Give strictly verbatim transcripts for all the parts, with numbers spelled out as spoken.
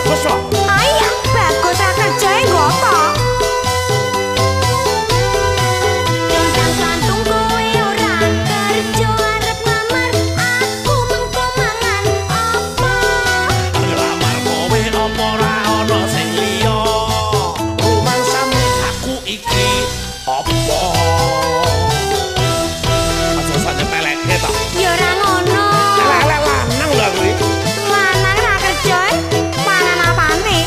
bagus kok. Ayo, bagus ra kerjae ngopo? Lontang kantung kowe ora kerja arep ngamar, aku mengko mangan apa? Ngelamar kowe apa ora ana sing liya. Rumangsane aku iki apa? Aja sane peleke ta. Ya ora ngono. Elek-elek lanang lho kuwi. Lanang ra kerja, mangan apane?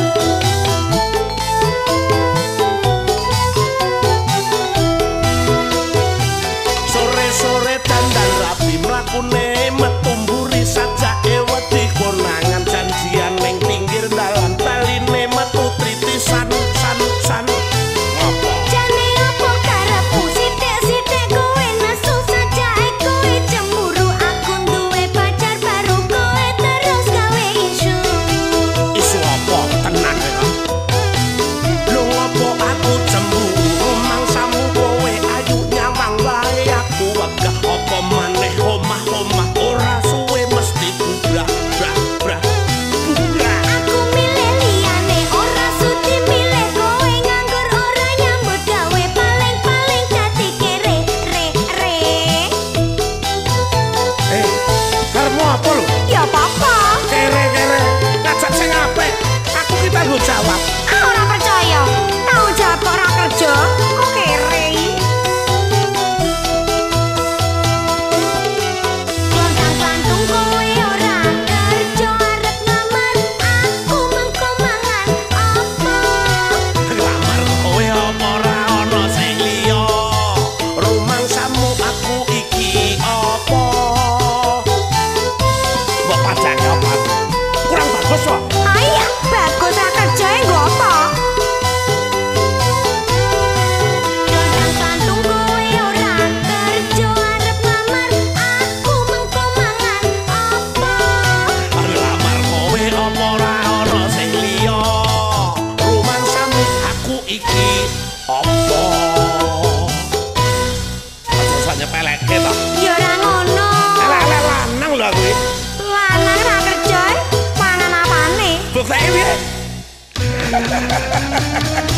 Sore-sore dandan rapi mlakune metu mburi sajake wedi konangan janjian ning pinggir dalan baline metu tritisan san san ngopo Jane opo karepmu sithik-sithik kowe nesu sajake kowe cemburu aku duwe pacar baru kowe terus gawe isu. isu apa tenan ya lho ngopo aku cemburu mangsamu kowe ayu nyawang wae aku wegah apa maneh omah-omah ora suwe mesti bubrah brah brah bubrah Aku milih liyane ora sudi milih kowe nganggur ora nyambut gawe paling-paling dadi kere re re. eh karepmu apa lho Ya apa-apa. kere-kere ngajak sing apik aku ki tanggung jawab Ah ora percaya. Tau jawab kok ora kerja, kok kere. Lontang kantung kowe ora kerja arep ngamar, aku mengko mangan apa? ngelamar kowe apa ora ana sing liya rumangsamu aku iki apa mbok pajake apa kurang bagus kok Ayo, bagus ra kerjae ngopo? Lontang kantung kowe ora kerja arep ngamar, aku mengko mangan apa? ngelamar kowe apa ora ana sing liya rumangsamu aku iki apa aja sane peleke ta Ya ora ngono. elek-elek lanang lho kuwi Lanang ra kerja, mangan apane? buktine piye